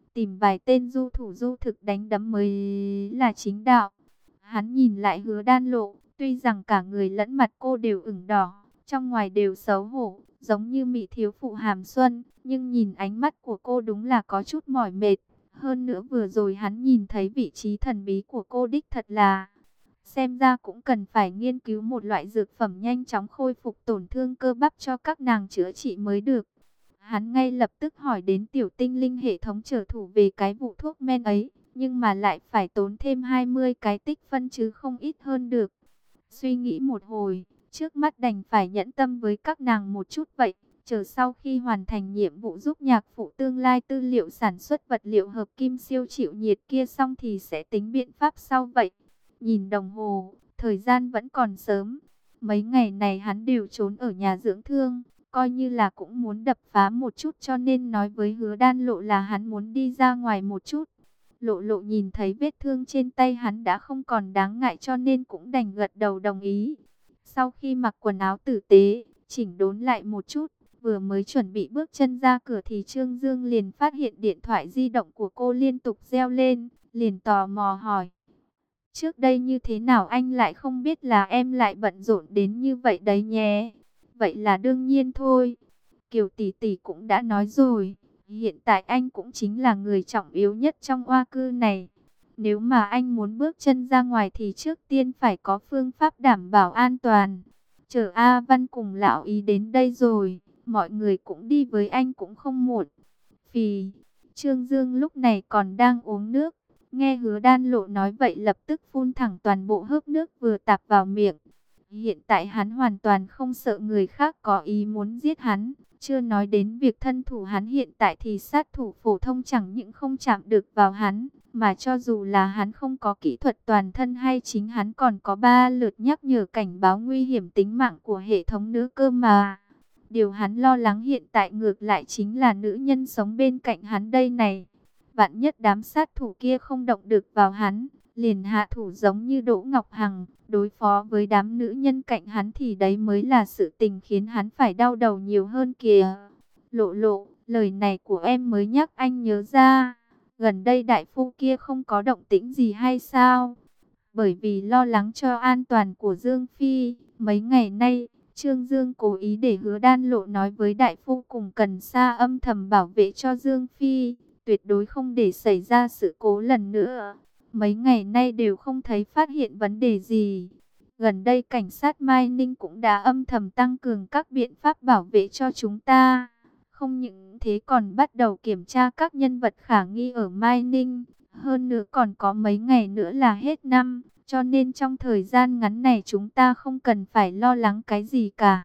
tìm vài tên du thủ du thực đánh đấm mới là chính đạo. Hắn nhìn lại Hứa Đan Lộ, tuy rằng cả người lẫn mặt cô đều ửng đỏ, trong ngoài đều xấu hổ, giống như mỹ thiếu phụ hàm xuân, nhưng nhìn ánh mắt của cô đúng là có chút mỏi mệt. Hơn nữa vừa rồi hắn nhìn thấy vị trí thần bí của cô đích thật là, xem ra cũng cần phải nghiên cứu một loại dược phẩm nhanh chóng khôi phục tổn thương cơ bắp cho các nàng chữa trị mới được. Hắn ngay lập tức hỏi đến tiểu tinh linh hệ thống trở thủ về cái vụ thuốc men ấy, nhưng mà lại phải tốn thêm 20 cái tích phân chứ không ít hơn được. Suy nghĩ một hồi, trước mắt đành phải nhẫn tâm với các nàng một chút vậy. Chờ sau khi hoàn thành nhiệm vụ giúp nhạc phụ tương lai tư liệu sản xuất vật liệu hợp kim siêu chịu nhiệt kia xong thì sẽ tính biện pháp sau vậy. Nhìn đồng hồ, thời gian vẫn còn sớm. Mấy ngày này hắn đều trốn ở nhà dưỡng thương, coi như là cũng muốn đập phá một chút, cho nên nói với Hứa Đan Lộ là hắn muốn đi ra ngoài một chút. Lộ Lộ nhìn thấy vết thương trên tay hắn đã không còn đáng ngại cho nên cũng đành gật đầu đồng ý. Sau khi mặc quần áo tử tế, chỉnh đốn lại một chút, vừa mới chuẩn bị bước chân ra cửa thì Trương Dương liền phát hiện điện thoại di động của cô liên tục reo lên, liền tò mò hỏi. Trước đây như thế nào anh lại không biết là em lại bận rộn đến như vậy đấy nhé. Vậy là đương nhiên thôi. Kiều tỷ tỷ cũng đã nói rồi, hiện tại anh cũng chính là người trọng yếu nhất trong oa cư này. Nếu mà anh muốn bước chân ra ngoài thì trước tiên phải có phương pháp đảm bảo an toàn. Chờ A Văn cùng lão ý đến đây rồi, mọi người cũng đi với anh cũng không muộn. Phì, Trương Dương lúc này còn đang uống nước. Nghe Hứa Đan Lộ nói vậy lập tức phun thẳng toàn bộ hớp nước vừa tạp vào miệng. Hiện tại hắn hoàn toàn không sợ người khác có ý muốn giết hắn. Chưa nói đến việc thân thủ hắn hiện tại thì sát thủ phổ thông chẳng những không chạm được vào hắn. Mà cho dù là hắn không có kỹ thuật toàn thân hay chính hắn còn có 3 lượt nhắc nhở cảnh báo nguy hiểm tính mạng của hệ thống nữa cơ mà. Điều hắn lo lắng hiện tại ngược lại chính là nữ nhân sống bên cạnh hắn đây này. Vạn nhất đám sát thủ kia không động được vào hắn, liền hạ thủ giống như Đỗ Ngọc Hằng, đối phó với đám nữ nhân cạnh hắn thì đấy mới là sự tình khiến hắn phải đau đầu nhiều hơn kìa. Lộ Lộ, lời này của em mới nhắc anh nhớ ra, gần đây đại phu kia không có động tĩnh gì hay sao? Bởi vì lo lắng cho an toàn của Dương Phi, mấy ngày nay, Trương Dương cố ý để Hứa Đan Lộ nói với đại phu cùng Cần Sa âm thầm bảo vệ cho Dương Phi, tuyệt đối không để xảy ra sự cố lần nữa. Mấy ngày nay đều không thấy phát hiện vấn đề gì. Gần đây cảnh sát Mai Ninh cũng đã âm thầm tăng cường các biện pháp bảo vệ cho chúng ta. Không những thế còn bắt đầu kiểm tra các nhân vật khả nghi ở Mai Ninh. Hơn nữa còn có mấy ngày nữa là hết năm, cho nên trong thời gian ngắn này chúng ta không cần phải lo lắng cái gì cả.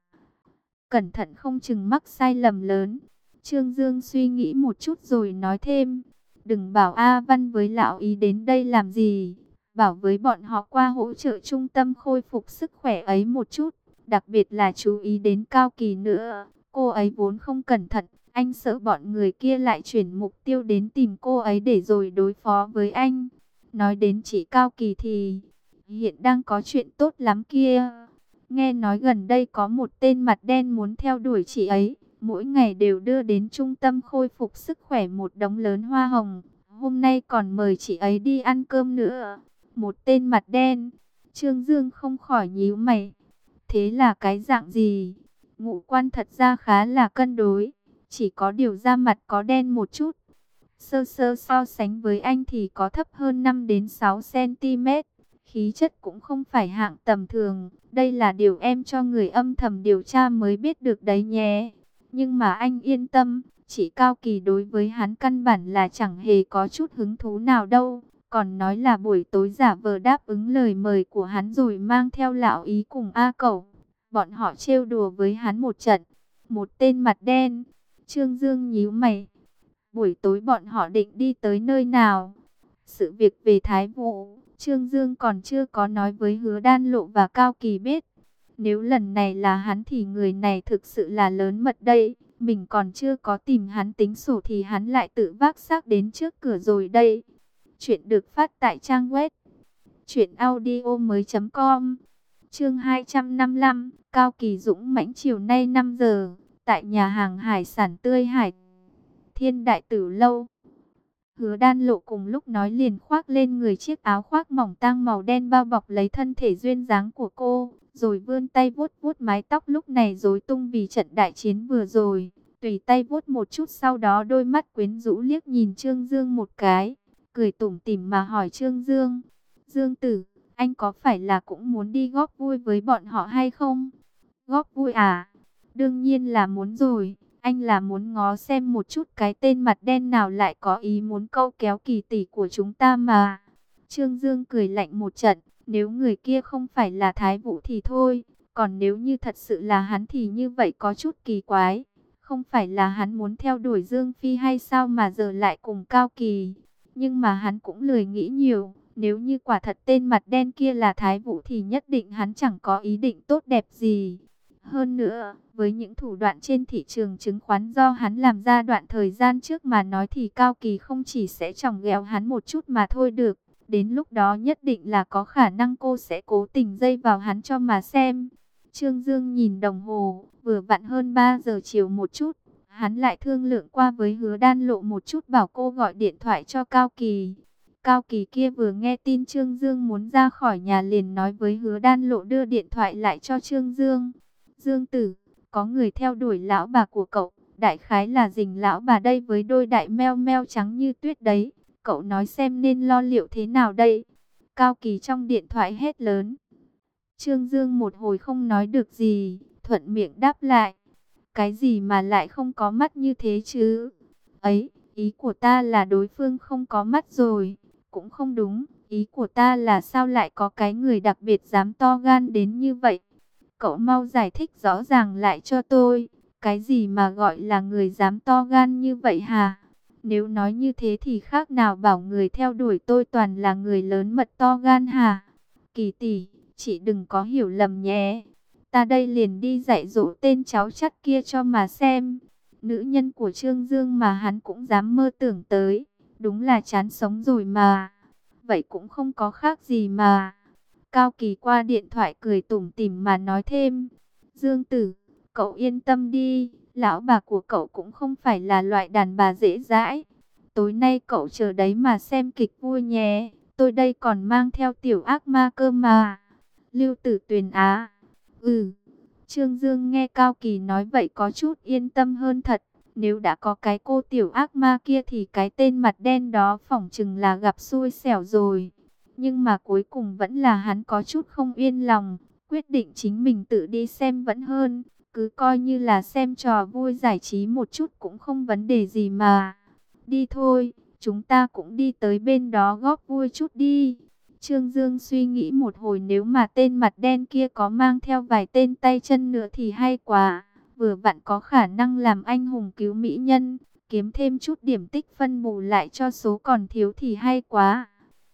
Cẩn thận không chừng mắc sai lầm lớn. Trương Dương suy nghĩ một chút rồi nói thêm, đừng bảo A Văn với lão ý đến đây làm gì, bảo với bọn họ qua hỗ trợ trung tâm khôi phục sức khỏe ấy một chút, đặc biệt là chú ý đến Cao Kỳ nữa, cô ấy vốn không cẩn thận, anh sợ bọn người kia lại chuyển mục tiêu đến tìm cô ấy để rồi đối phó với anh. Nói đến chị Cao Kỳ thì hiện đang có chuyện tốt lắm kia. Nghe nói gần đây có một tên mặt đen muốn theo đuổi chị ấy, mỗi ngày đều đưa đến trung tâm khôi phục sức khỏe một đống lớn hoa hồng. Hôm nay còn mời chị ấy đi ăn cơm nữa. Một tên mặt đen, Trương Dương không khỏi nhíu mày. Thế là cái dạng gì? Ngũ quan thật ra khá là cân đối, chỉ có điều da mặt có đen một chút. Sơ sơ so sánh với anh thì có thấp hơn 5 đến 6 cm. Khí chất cũng không phải hạng tầm thường. Đây là điều em cho người âm thầm điều tra mới biết được đấy nhé. Nhưng mà anh yên tâm, chỉ Cao Kỳ đối với hắn căn bản là chẳng hề có chút hứng thú nào đâu. Còn nói là buổi tối giả vờ đáp ứng lời mời của hắn rồi mang theo lão ý cùng A Cẩu. Bọn họ trêu đùa với hắn một trận. Một tên mặt đen. Trương Dương nhíu mày. Buổi tối bọn họ định đi tới nơi nào? Sự việc về Thái Vũ, Trương Dương còn chưa có nói với Hứa Đan Lộ và Cao Kỳ biết. Nếu lần này là hắn thì người này thực sự là lớn mật đây. Mình còn chưa có tìm hắn tính sổ thì hắn lại tự vác xác đến trước cửa rồi đây. Chuyện được phát tại trang web truyệnaudiomoi.com. Chương 255, Cao Kỳ dũng mãnh chiều nay 5 giờ, tại nhà hàng hải sản Tươi Hải, Thiên Đại Tử Lâu. Hứa Đan Lộ cùng lúc nói liền khoác lên người chiếc áo khoác mỏng tang màu đen bao bọc lấy thân thể duyên dáng của cô, rồi vươn tay vuốt vuốt mái tóc lúc này rối tung vì trận đại chiến vừa rồi. Tùy tay vuốt một chút, sau đó đôi mắt quyến rũ liếc nhìn Trương Dương một cái, cười tủm tỉm mà hỏi Trương Dương: Dương tử, anh có phải là cũng muốn đi góp vui với bọn họ hay không? Góp vui à? Đương nhiên là muốn rồi. Anh là muốn ngó xem một chút cái tên mặt đen nào lại có ý muốn câu kéo Kỳ tỷ của chúng ta mà. Trương Dương cười lạnh một trận. Nếu người kia không phải là Thái Vũ thì thôi. Còn nếu như thật sự là hắn thì như vậy có chút kỳ quái. Không phải là hắn muốn theo đuổi Dương Phi hay sao mà giờ lại cùng Cao Kỳ. Nhưng mà hắn cũng lười nghĩ nhiều. Nếu như quả thật tên mặt đen kia là Thái Vũ thì nhất định hắn chẳng có ý định tốt đẹp gì. Hơn nữa, với những thủ đoạn trên thị trường chứng khoán do hắn làm ra đoạn thời gian trước mà nói thì Cao Kỳ không chỉ sẽ chọc ghẹo hắn một chút mà thôi được. Đến lúc đó nhất định là có khả năng cô sẽ cố tình dây vào hắn cho mà xem. Trương Dương nhìn đồng hồ, vừa vặn hơn 3 giờ chiều một chút. Hắn lại thương lượng qua với Hứa Đan Lộ một chút, bảo cô gọi điện thoại cho Cao Kỳ. Cao Kỳ kia vừa nghe tin Trương Dương muốn ra khỏi nhà liền nói với Hứa Đan Lộ đưa điện thoại lại cho Trương Dương. Dương tử, có người theo đuổi lão bà của cậu, đại khái là Dình lão bà đây với đôi đại meo meo trắng như tuyết đấy. Cậu nói xem nên lo liệu thế nào đây? Cao Kỳ trong điện thoại hét lớn. Trương Dương một hồi không nói được gì, thuận miệng đáp lại. Cái gì mà lại không có mắt như thế chứ? Ấy, ý của ta là đối phương không có mắt rồi. Cũng không đúng, ý của ta là sao lại có cái người đặc biệt dám to gan đến như vậy? Cậu mau giải thích rõ ràng lại cho tôi. Cái gì mà gọi là người dám to gan như vậy hả? Nếu nói như thế thì khác nào bảo người theo đuổi tôi toàn là người lớn mật to gan hả? Kỳ tỷ, chị đừng có hiểu lầm nhé. Ta đây liền đi dạy dỗ tên cháu chắt kia cho mà xem. Nữ nhân của Trương Dương mà hắn cũng dám mơ tưởng tới. Đúng là chán sống rồi mà. Vậy cũng không có khác gì mà. Cao Kỳ qua điện thoại cười tủm tỉm mà nói thêm. Dương tử, cậu yên tâm đi. Lão bà của cậu cũng không phải là loại đàn bà dễ dãi. Tối nay cậu chờ đấy mà xem kịch vui nhé. Tôi đây còn mang theo tiểu ác ma cơ mà. Lưu Tử Tuyền á. Ừ. Trương Dương nghe Cao Kỳ nói vậy có chút yên tâm hơn thật. Nếu đã có cái cô tiểu ác ma kia thì cái tên mặt đen đó phỏng chừng là gặp xui xẻo rồi. Nhưng mà cuối cùng vẫn là hắn có chút không yên lòng. Quyết định chính mình tự đi xem vẫn hơn. Cứ coi như là xem trò vui giải trí một chút cũng không vấn đề gì mà. Đi thôi, chúng ta cũng đi tới bên đó góp vui chút đi. Trương Dương suy nghĩ một hồi, nếu mà tên mặt đen kia có mang theo vài tên tay chân nữa thì hay quá. Vừa vặn có khả năng làm anh hùng cứu mỹ nhân, kiếm thêm chút điểm tích phân bù lại cho số còn thiếu thì hay quá.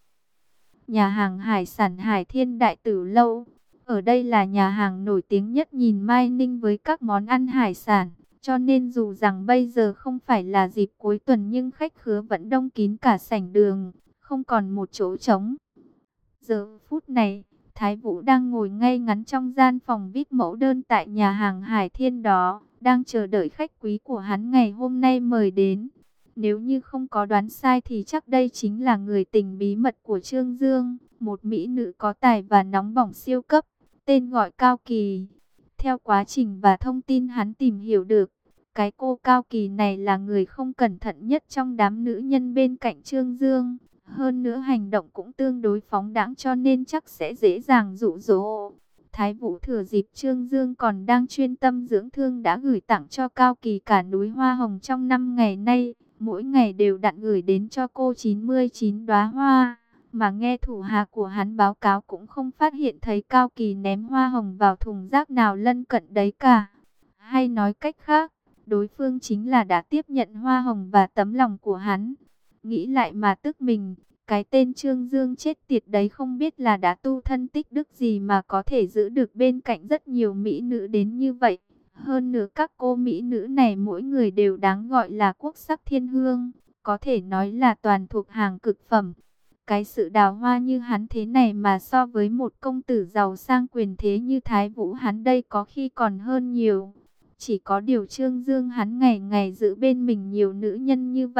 Nhà hàng hải sản Hải Thiên Đại Tử Lâu. Ở đây là nhà hàng nổi tiếng nhất nhìn Mai Ninh với các món ăn hải sản. Cho nên dù rằng bây giờ không phải là dịp cuối tuần nhưng khách khứa vẫn đông kín cả sảnh đường, không còn một chỗ trống. Giờ phút này, Thái Vũ đang ngồi ngay ngắn trong gian phòng VIP mẫu đơn tại nhà hàng Hải Thiên đó, đang chờ đợi khách quý của hắn ngày hôm nay mời đến. Nếu như không có đoán sai thì chắc đây chính là người tình bí mật của Trương Dương, một mỹ nữ có tài và nóng bỏng siêu cấp, tên gọi Cao Kỳ. Theo quá trình và thông tin hắn tìm hiểu được, cái cô Cao Kỳ này là người không cẩn thận nhất trong đám nữ nhân bên cạnh Trương Dương. Hơn nữa hành động cũng tương đối phóng đãng cho nên chắc sẽ dễ dàng dụ dỗ. Thái Vũ thừa dịp Trương Dương còn đang chuyên tâm dưỡng thương đã gửi tặng cho Cao Kỳ cả núi hoa hồng trong 5 ngày nay. Mỗi ngày đều đặn gửi đến cho cô 99 đóa hoa. Mà nghe thủ hạ của hắn báo cáo cũng không phát hiện thấy Cao Kỳ ném hoa hồng vào thùng rác nào lân cận đấy cả. Hay nói cách khác, đối phương chính là đã tiếp nhận hoa hồng và tấm lòng của hắn. Nghĩ lại mà tức mình, cái tên Trương Dương chết tiệt đấy không biết là đã tu thân tích đức gì mà có thể giữ được bên cạnh rất nhiều mỹ nữ đến như vậy. Hơn nữa các cô mỹ nữ này mỗi người đều đáng gọi là quốc sắc thiên hương, có thể nói là toàn thuộc hàng cực phẩm. Cái sự đào hoa như hắn thế này mà so với một công tử giàu sang quyền thế như Thái Vũ hắn đây có khi còn hơn nhiều. Chỉ có điều Trương Dương hắn ngày ngày giữ bên mình nhiều nữ nhân như vậy,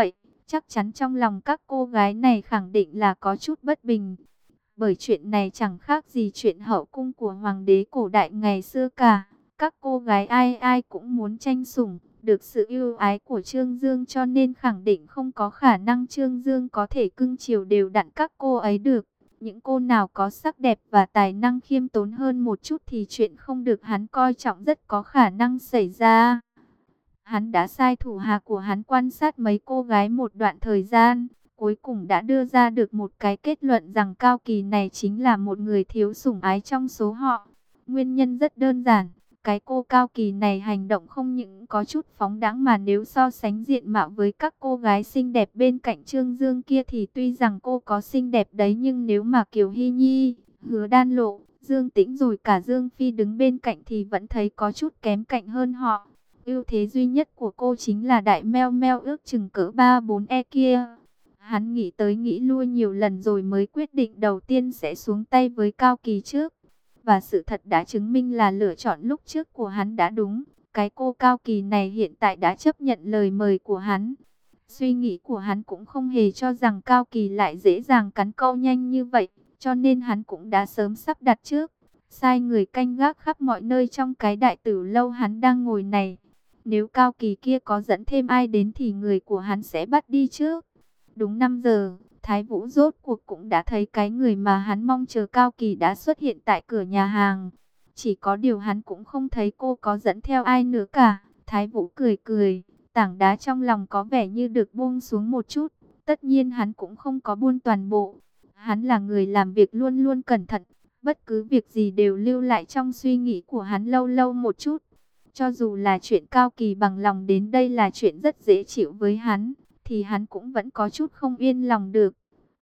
Chắc chắn trong lòng các cô gái này khẳng định là có chút bất bình. Bởi chuyện này chẳng khác gì chuyện hậu cung của hoàng đế cổ đại ngày xưa cả. Các cô gái ai ai cũng muốn tranh sủng, được sự ưu ái của Trương Dương, cho nên khẳng định không có khả năng Trương Dương có thể cưng chiều đều đặn các cô ấy được. Những cô nào có sắc đẹp và tài năng khiêm tốn hơn một chút thì chuyện không được hắn coi trọng rất có khả năng xảy ra. Hắn đã sai thủ hạ của hắn quan sát mấy cô gái một đoạn thời gian, cuối cùng đã đưa ra được một cái kết luận rằng Cao Kỳ này chính là một người thiếu sủng ái trong số họ. Nguyên nhân rất đơn giản, cái cô Cao Kỳ này hành động không những có chút phóng đãng mà nếu so sánh diện mạo với các cô gái xinh đẹp bên cạnh Trương Dương kia thì tuy rằng cô có xinh đẹp đấy, nhưng nếu mà Kiều Hy Nhi, Hứa Đan Lộ, Dương Tĩnh rồi cả Dương Phi đứng bên cạnh thì vẫn thấy có chút kém cạnh hơn họ. Ưu thế duy nhất của cô chính là đại meo meo ước chừng cỡ 3-4 kia. Hắn nghĩ tới nghĩ lui nhiều lần rồi mới quyết định đầu tiên sẽ xuống tay với Cao Kỳ trước. Và sự thật đã chứng minh là lựa chọn lúc trước của hắn đã đúng. Cái cô Cao Kỳ này hiện tại đã chấp nhận lời mời của hắn. Suy nghĩ của hắn cũng không hề cho rằng Cao Kỳ lại dễ dàng cắn câu nhanh như vậy, cho nên hắn cũng đã sớm sắp đặt trước, sai người canh gác khắp mọi nơi trong cái đại tử lâu hắn đang ngồi này. Nếu Cao Kỳ kia có dẫn thêm ai đến thì người của hắn sẽ bắt đi trước. Đúng 5 giờ, Thái Vũ rốt cuộc cũng đã thấy cái người mà hắn mong chờ Cao Kỳ đã xuất hiện tại cửa nhà hàng. Chỉ có điều hắn cũng không thấy cô có dẫn theo ai nữa cả. Thái Vũ cười cười, tảng đá trong lòng có vẻ như được buông xuống một chút. Tất nhiên hắn cũng không có buông toàn bộ. Hắn là người làm việc luôn luôn cẩn thận. Bất cứ việc gì đều lưu lại trong suy nghĩ của hắn lâu lâu một chút. Cho dù là chuyện Cao Kỳ bằng lòng đến đây là chuyện rất dễ chịu với hắn, thì hắn cũng vẫn có chút không yên lòng được.